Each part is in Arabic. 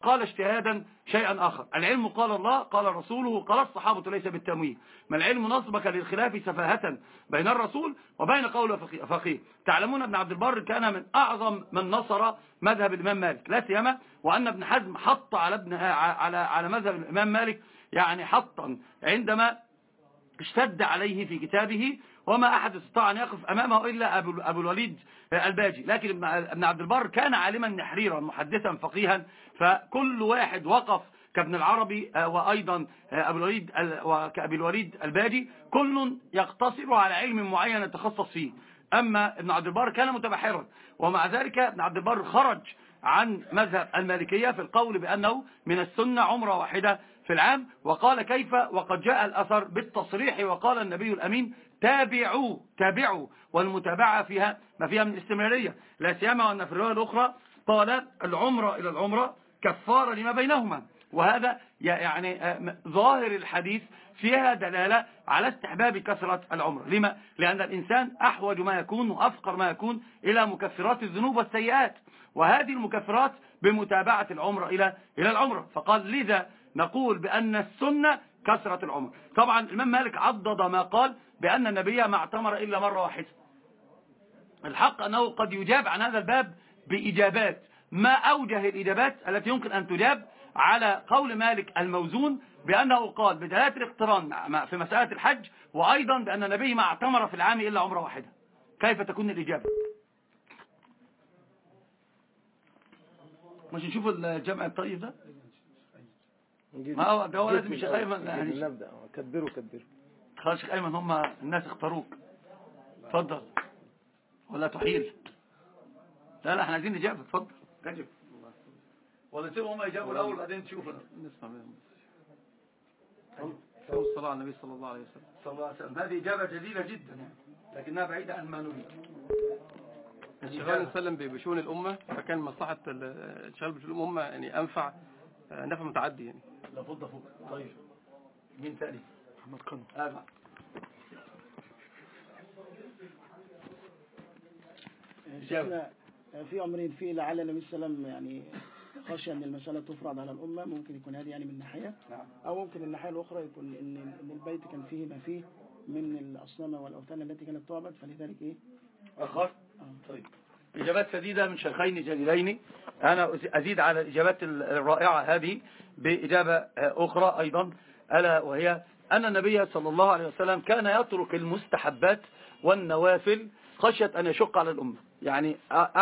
قال اجتهادا شيئا آخر. العلم قال الله قال رسوله قال الصحابة ليس بالتمويه. ما العلم نصبك للخلاف سفاهة بين الرسول وبين قول فقيه. تعلمون ابن عبد البر كان من أعظم من نصر مذهب الإمام مالك، لا سيما وأن ابن حزم حط على مذهب الإمام مالك يعني حطا عندما اشتد عليه في كتابه، وما أحد استطاع أن يقف أمامه إلا أبو الوليد الباجي. لكن ابن عبد البر كان عالما نحريرا محدثا فقيها، فكل واحد وقف كابن العربي وأيضا أبي الوليد الباجي كل يقتصر على علم معين يتخصص فيه. أما ابن عبد البر كان متبحرا، ومع ذلك ابن عبد البر خرج عن مذهب المالكية في القول بأنه من السنة عمرة واحدة في العام، وقال كيف وقد جاء الأثر بالتصريح وقال النبي الأمين تابعوا، والمتابعة فيها ما فيها من استمرارية، لا سيما وأن في الرواية الأخرى قال العمرة إلى العمرة كفارة لما بينهما. وهذا يعني ظاهر الحديث فيها دلالة على استحباب كثرة العمرة. لما؟ لأن الإنسان أحوج ما يكون وأفقر ما يكون إلى مكفرات الذنوب والسيئات، وهذه المكفرات بمتابعة العمرة إلى العمرة. فقال لذا نقول بأن السنة كثرة العمر. طبعا الإمام مالك عضد ما قال بأن النبي ما اعتمر إلا مرة واحدة. الحق أنه قد يجاب عن هذا الباب بإجابات، ما أوجه الإجابات التي يمكن أن تجاب على قول مالك الموزون بأنه قال بداية الاقتران في مسألة الحج، وأيضا بأن النبي ما اعتمر في العام إلا عمرة واحدة. كيف تكون الإجابة؟ مش نشوف الجمع الطيب ده؟ ما هو ده هو لازم. الشيخ أيمن يعني نبدأ كبروا خلاص. الشيخ أيمن هم الناس اختاروك، اتفضل ولا تحيل؟ لا احنا عايزين نجابة، اتفضل كجب ولا تسيبهم هم يجابوا الأول بعدين تشوف نسمع منهم. الصلاة على النبي صلى الله عليه وسلم. صلى الله عليه وسلم. هذه إجابة جديدة جدا يعني، لكنها بعيدة عن ما نريد. الشغال نسلم بشؤون الأمة، فكان مصلحة الشغال بشؤون الأمة يعني أنفع نفع متعدي يعني. لا فضة فوق. طيب مين ثاني؟ محمد قنو. شيخنا في أمرين فيه لعل النبي صلى الله عليه وسلم يعني خشى أن المسألة تفرض على الأمة، ممكن يكون هذه يعني من ناحية، أو ممكن الناحية الأخرى يكون إن البيت كان فيه ما فيه من الأصنام والأوثان التي كانت تعبد، فلذلك إيه أخر. طيب إجابات سديدة من شيخين جليلين. أنا أزيد على الإجابات الرائعة هذه بإجابة أخرى أيضا، ألا وهي أن النبي صلى الله عليه وسلم كان يترك المستحبات والنوافل خشية أن يشق على الأمة. يعني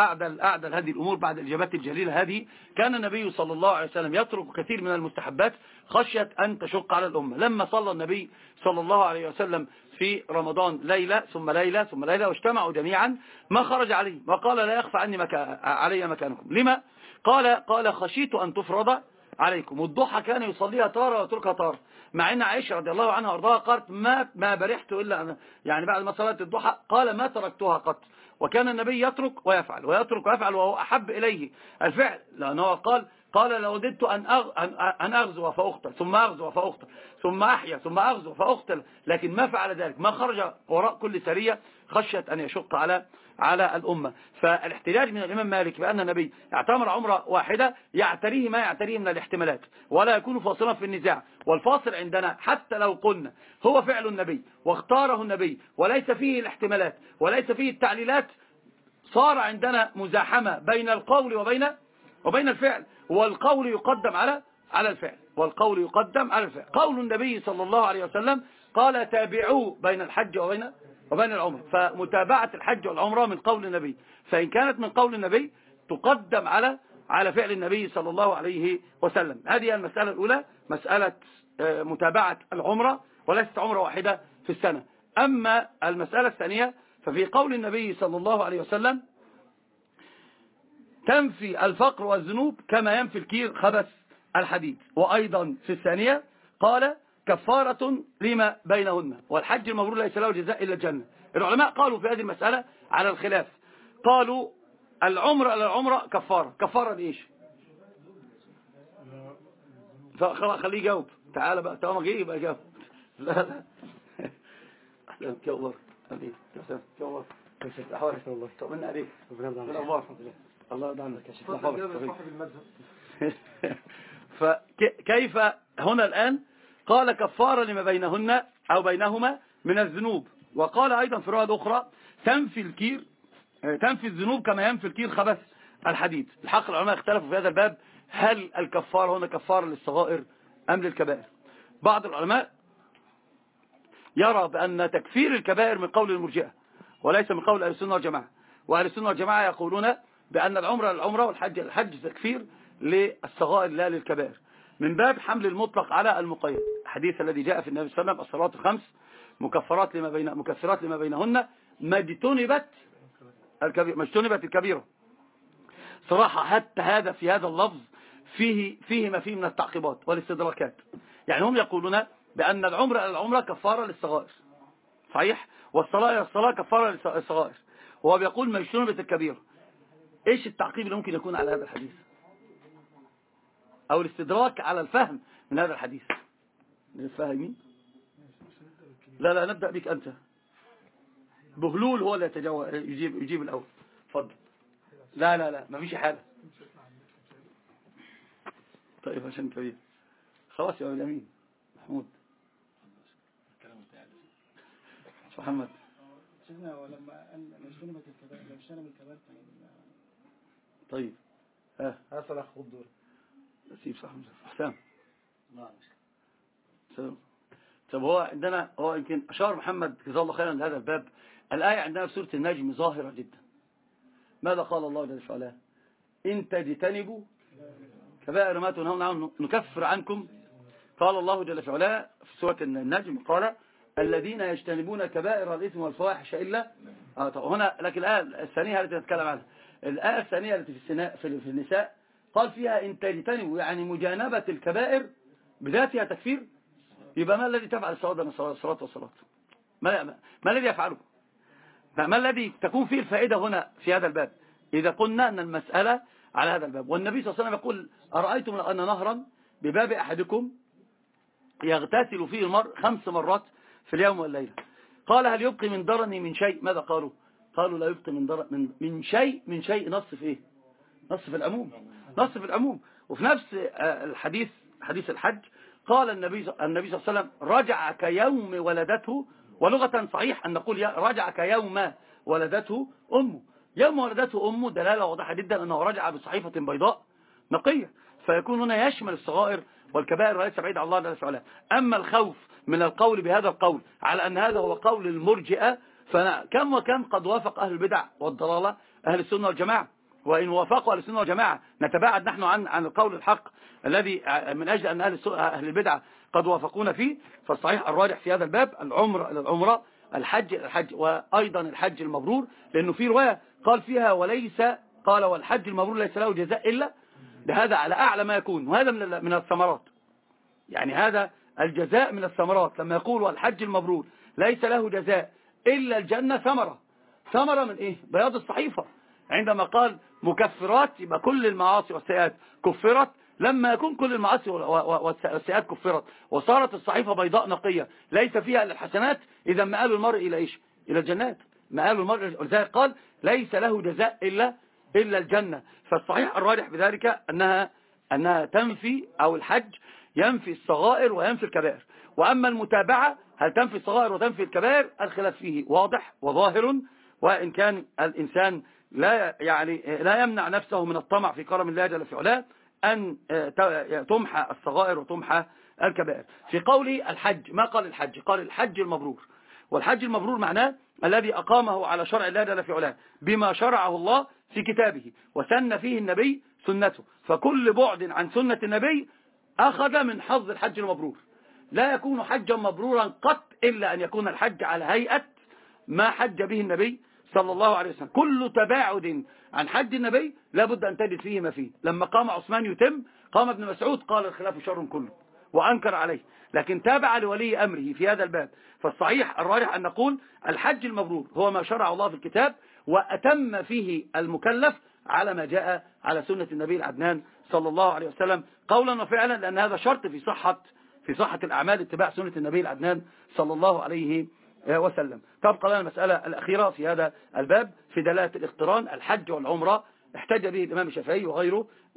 أعدل هذه الأمور بعد الإجابات الجليلة هذه، كان النبي صلى الله عليه وسلم يترك كثير من المستحبات خشية أن تشق على الأمة. لما صلى النبي صلى الله عليه وسلم في رمضان ليلة ثم ليلة ثم ليلة واجتمعوا جميعا، ما خرج عليه وقال لا يخفى عني علي مكانكم. لما؟ قال خشيت أن تفرض عليكم. والضحى كان يصليها تارة ويتركها تارة، مع ان عائشة رضي الله عنها وارضاها قالت ما برحت الا أنا، يعني بعد ما صلاه الضحى قال ما تركتها قط. وكان النبي يترك ويفعل ويترك ويفعل، وهو احب اليه الفعل، لانه قال لو وددت ان اغزو فاقتل ثم اغزو فاقتل ثم احيا ثم اغزو فاقتل، لكن ما فعل ذلك، ما خرج وراء كل سرية خشية ان يشق على الأمة. فالاحتجاج من الإمام مالك بأن النبي اعتمر عمرة واحدة يعتريه ما يعتريه من الاحتمالات، ولا يكون فاصلا في النزاع. والفاصل عندنا حتى لو قلنا هو فعل النبي واختاره النبي وليس فيه الاحتمالات وليس فيه التعليلات، صار عندنا مزاحمة بين القول وبين الفعل، والقول يقدم على الفعل، والقول يقدم على الفعل. قول النبي صلى الله عليه وسلم قال تابعوا بين الحج وبين العمر، فمتابعة الحج والعمرة من قول النبي، فإن كانت من قول النبي تقدم على فعل النبي صلى الله عليه وسلم. هذه المسألة الأولى، مسألة متابعة العمرة، وليست عمرة واحدة في السنة. أما المسألة الثانية ففي قول النبي صلى الله عليه وسلم تنفي الفقر والذنوب كما ينفي الكير خبث الحديد. وأيضا في الثانية قال كفارة لما بينهن، والحج المبرور ليس له جزاء إلا الجنة. العلماء قالوا في هذه المسألة على الخلاف، قالوا العمرة على العمرة كفارة لإيش؟ خلاص خليه يجاوب، تعال بقى طالما جه يبقى يجاوب. لا أحسنك يا الله، أحسنك يا الله، كيف أحوالك يا الله؟ طمنا عليك، الأخبار الحمد لله. الله يرضى عنك يا شيخ. فكيف هنا الآن قال كفارة لما بينهن أو بينهما من الذنوب، وقال أيضا في رواية أخرى تنفي الذنوب كما ينفي الكير خبث الحديد. الحق العلماء اختلفوا في هذا الباب، هل الكفارة هنا كفارة للصغائر أم للكبائر؟ بعض العلماء يرى بأن تكفير الكبائر من قول المرجئة وليس من قول أهل السنة والجماعة، وأهل السنة والجماعة يقولون بأن العمرة للعمرة والحج للحج تكفير للصغائر لا للكبائر، من باب حمل المطلق على المقيد. الحديث الذي جاء في النبي صلى الله عليه وسلم الصلوات الخمس مكفرات لما بينهن ما اجتنبت الكبيرة. صراحة حتى هذا في هذا اللفظ فيه ما فيه من التعقيبات والاستدراكات. يعني هم يقولون بأن العمرة كفارة للصغائر صحيح، والصلاة كفارة للصغائر، وهو بيقول ما اجتنبت الكبيرة. ايش التعقيب اللي ممكن يكون على هذا الحديث او الاستدراك على الفهم من هذا الحديث؟ فاهمين؟ لا نبدأ بك أنت. بهلول هو اللي يجيب الأول. اتفضل. لا ما فيش حالة. طيب عشان كبير خلاص يا أبو الأمين محمود محمد. شفنا ولما قال اجتنبت الكبائر لو اجتنب الكبائر طيب ها صلاح خد دور سيب صح حسام. طب هو عندنا هو يمكن أشار محمد جزاه الله خيرا لهذا الباب. الآية عندنا في سورة النجم ظاهرة جدا. ماذا قال الله جل وعلا؟ إن تجتنبوا كبائر ما تنهون عنه نكفر عنكم. قال الله جل وعلا في سورة النجم قال الذين يجتنبون كبائر الإثم والفواحش إلا هنا. لكن الآية الثانية التي نتكلم عنها الآية الثانية التي في النساء قال فيها إن تجتنبوا يعني مجانبة الكبائر بذاتها تكفير. يبقى ما الذي تفعل الصلاة والصلاة؟ ما الذي يفعله؟ ما الذي تكون فيه الفائدة هنا في هذا الباب إذا قلنا أن المسألة على هذا الباب؟ والنبي صلى الله عليه وسلم يقول أرأيتم أن نهرا بباب أحدكم يغتسل فيه المرء 5 مرات في اليوم والليلة، قال هل يبقي من درني من شيء؟ ماذا قالوا؟ قالوا لا يبقي من شيء نص في إيه؟ نص في العموم. وفي نفس الحديث حديث الحج قال النبي صلى الله عليه وسلم رجع كيوم ولدته. ولغة صحيح أن نقول رجع كيوم ولدته أمه. يوم ولدته أمه دلالة واضحة جدا أنه رجع بصحيفة بيضاء نقية، فيكون هنا يشمل الصغائر والكبائر وليس بعيد عن الله جل وعلا. أما الخوف من القول بهذا القول على أن هذا هو قول المرجئة، فكم وكم قد وافق أهل البدع والضلالة أهل السنة والجماعة. وإن وافقوا أهل السنة والجماعة نتباعد نحن عن القول الحق الذي من أجل أن أهل البدع قد وافقون فيه. فالصحيح الراجح في هذا الباب العمرة الحج وأيضا الحج المبرور، لأنه في رواية قال فيها قال والحج المبرور ليس له جزاء إلا بهذا على أعلى ما يكون. وهذا من الثمرات، يعني هذا الجزاء من الثمرات لما يقول والحج المبرور ليس له جزاء إلا الجنة. ثمرة من إيه؟ بياض الصحيفة. عندما قال مكفرات يبقى كل المعاصي والسيئات كفرت. لما يكون كل المعاصي والسيئات كفرت وصارت الصحيفة بيضاء نقية ليس فيها إلا الحسنات، إذا مآل المرء إلى إيش؟ إلى الجنات. مآل المرء ولذلك قال ليس له جزاء إلا الجنة. فالصحيح الراجح بذلك أنها تنفي أو الحج ينفي الصغائر وينفي الكبائر. وأما المتابعة هل تنفي الصغائر وتنفي الكبائر؟ الخلاف فيه واضح وظاهر، وإن كان الإنسان لا يمنع نفسه من الطمع في كرم الله جل وعلا أن تمحى الصغائر وتمحى الكبائر. في قوله الحج ما قال الحج؟ قال الحج المبرور. والحج المبرور معناه الذي أقامه على شرع الله جل وعلا بما شرعه الله في كتابه وسن فيه النبي سنته. فكل بعد عن سنة النبي أخذ من حظ الحج المبرور. لا يكون حجا مبرورا قط إلا أن يكون الحج على هيئة ما حج به النبي صلى الله عليه وسلم. كل تباعد عن حج النبي لابد أن تجد فيه ما فيه. لما قام عثمان يتم قام ابن مسعود قال الخلاف شر كله وأنكر عليه، لكن تابع لولي أمره في هذا الباب. فالصحيح الراجح أن نقول الحج المبرور هو ما شرع الله في الكتاب وأتم فيه المكلف على ما جاء على سنة النبي العدنان صلى الله عليه وسلم قولا وفعلا، لأن هذا شرط في صحة الأعمال اتباع سنة النبي العدنان صلى الله عليه وسلم. تبقى لنا المسألة الأخيرة في هذا الباب في دلالة الاقتران الحج والعمرة. احتج به الإمام الشافعي وغيره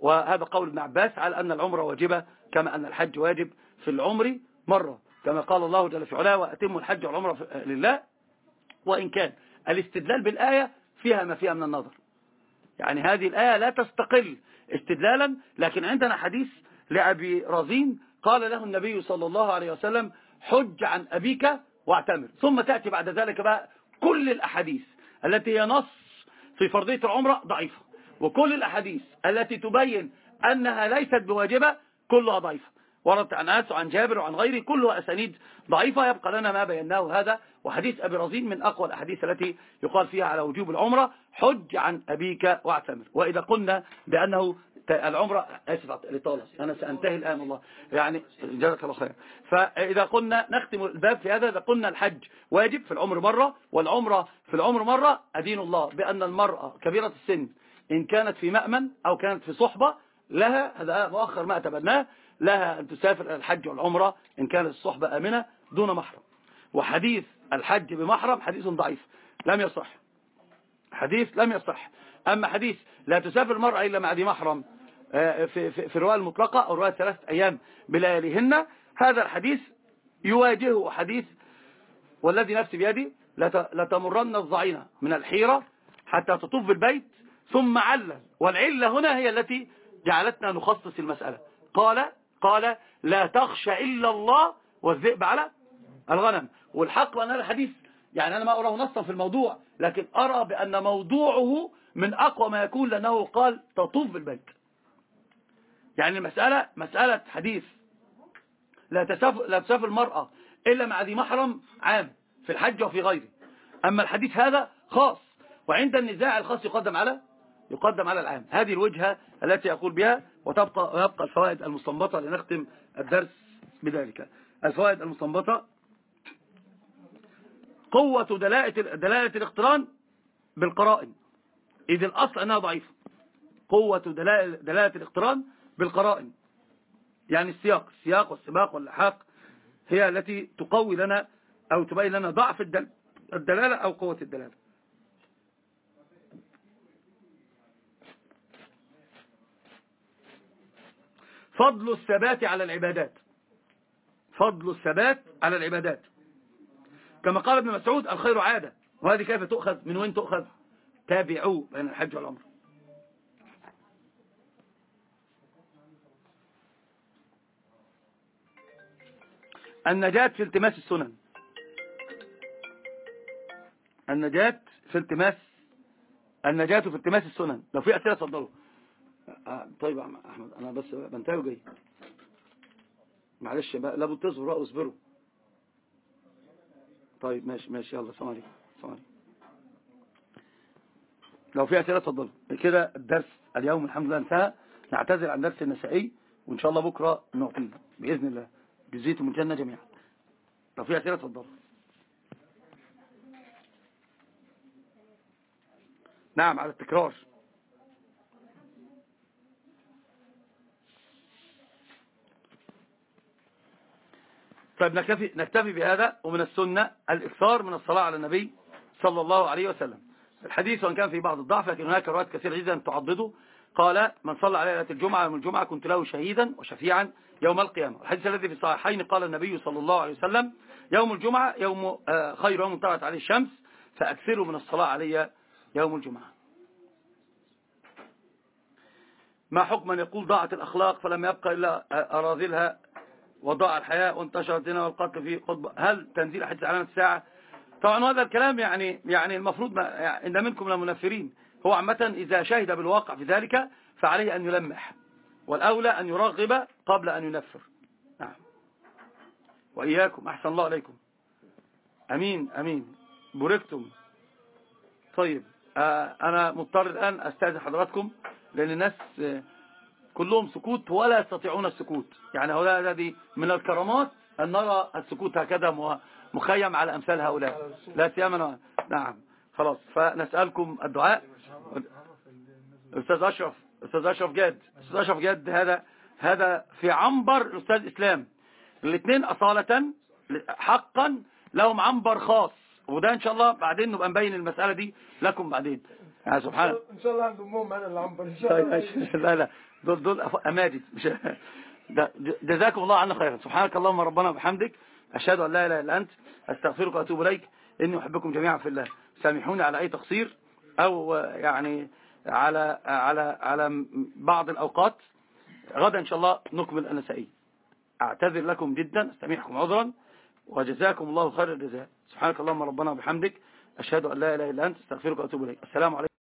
وهذا قول ابن عباس على أن العمرة واجبة كما أن الحج واجب في العمر مرة، كما قال الله جل في علاه وأتموا الحج والعمرة لله. وإن كان الاستدلال بالآية فيها ما فيها من النظر، يعني هذه الآية لا تستقل استدلالا، لكن عندنا حديث لأبي رزين قال له النبي صلى الله عليه وسلم حج عن أبيك واعتمر، ثم تأتي بعد ذلك بقى كل الأحاديث التي هي نص في فرضية العمرة ضعيفة، وكل الأحاديث التي تبين أنها ليست بواجبة كلها ضعيفة، وردت عن أنس وعن جابر وعن غيره كلها أسانيد ضعيفة. يبقى لنا ما بيناه هذا، وحديث أبي رزين من أقوى الأحاديث التي يقال فيها على وجوب العمرة حج عن أبيك واعتمر. وإذا قلنا بأنه العمرة أسف لطالة أنا سأنتهي الآن والله يعني جزاك الله خير. فإذا قلنا نختم الباب في هذا، إذا قلنا الحج واجب في العمر مرة والعمرة في العمر مرة، أدين الله بأن المرأة كبيرة السن إن كانت في مأمن أو كانت في صحبة لها، هذا مؤخر ما أتبناه، لها أن تسافر الحج والعمرة إن كانت الصحبة آمنة دون محرم. وحديث الحج بمحرم حديث ضعيف لم يصح، حديث لم يصح. أما حديث لا تسافر المرأة إلا مع ذي محرم في الرواية المطلقة أو رواية 3 أيام بلياليهن، هذا الحديث يواجهه حديث والذي نفسي بيدي لتمرن الضعينة من الحيرة حتى تطوف بالبيت ثم علل، والعلة هنا هي التي جعلتنا نخصص المسألة. قال لا تخشى إلا الله والذئب على الغنم. والحق وأن هذا الحديث يعني أنا ما أراه نصا في الموضوع، لكن أرى بأن موضوعه من أقوى ما يكون، لأنه قال تطوف بالبيت. يعني المسألة مسألة حديث لا تسافر المرأة إلا مع ذي محرم عام في الحج وفي غيره، أما الحديث هذا خاص، وعند النزاع الخاص يقدم على العام. هذه الوجهة التي يقول بها، ويبقى الفوائد المستنبطة لنختم الدرس بذلك. الفوائد المستنبطة: قوة دلالة الاقتران بالقرائن، إذ الأصل أنها ضعيفة. قوة دلالة الاقتران بالقرائن يعني السياق والسباق واللحاق هي التي تقوي لنا أو تبين لنا ضعف الدلالة أو قوة الدلالة. فضل الثبات على العبادات، فضل الثبات على العبادات، كما قال ابن مسعود الخير عادة. وهذه كيف تؤخذ؟ من وين تؤخذ؟ تابعوا بين الحج والعمرة. النجاة في التماس السنن، النجاة في التماس السنن. لو في أسئلة اتفضلوا. طيب يا أحمد أنا بس بنتهي وجاي، معلش لابد تصبروا واصبروا. طيب ماشي يلا سلام عليكم. لو في أسئلة اتفضلوا. كده الدرس اليوم الحمد لله انتهى، نعتذر عن درس النسائي وإن شاء الله بكرة نعطيه بإذن الله، جزيتم الجنة جميعا. لو في أسئلة اتفضلوا. نعم على التكرار. طيب نكتفي بهذا. ومن السنة الإكثار من الصلاة على النبي صلى الله عليه وسلم. الحديث وإن كان في بعض الضعف لكن هناك روايات كثيرة جدا تعضده. قال من صلى على ليلة الجمعة يوم الجمعة كنت له شهيدا وشفيعا يوم القيامة. الحديث الذي في الصحيحين قال النبي صلى الله عليه وسلم يوم الجمعة يوم خير يوم طلعت عليه الشمس فأكثروا من الصلاة علي يوم الجمعة. ما حكم من يقول ضاعت الأخلاق فلم يبقى إلا أراذلها وضاع الحياة وانتشر الزنا والقتل في خطبة؟ هل تنزيل حديث علامة الساعة؟ طبعا هذا الكلام يعني المفروض إن منكم لمنفرين. هو عامة إذا شهد بالواقع في ذلك فعليه أن يلمح، والأولى أن يرغب قبل أن ينفر. نعم وإياكم أحسن الله عليكم. أمين بوركتم. طيب أنا مضطر الآن أستاذن حضراتكم لأن الناس كلهم سكوت ولا يستطيعون السكوت. يعني هذه من الكرامات أن نرى السكوت هكذا مخيم على أمثال هؤلاء لا سيما. نعم خلاص فنسألكم الدعاء. أستاذ أشرف جاد هذا في عنبر الأستاذ إسلام. الاثنين أصالة حقا لهم عنبر خاص، وده إن شاء الله بعدين نبقى نبين المسألة دي لكم بعدين. يعني سبحان الله. ان شاء الله هنضمهم انا العنبر ان شاء طيب الله. ماشي. لا لا دول اماجد مش جزاكم الله عنا خيرا. سبحانك اللهم ربنا وبحمدك اشهد ان لا اله الا انت استغفرك واتوب اليك. اني احبكم جميعا في الله. سامحوني على اي تقصير او يعني على بعض الاوقات. غدا ان شاء الله نكمل النسائي. اعتذر لكم جدا استميحكم عذرا وجزاكم الله خير الجزاء. سبحانك اللهم ربنا وبحمدك اشهد ان لا اله الا انت استغفرك واتوب اليك. السلام عليكم.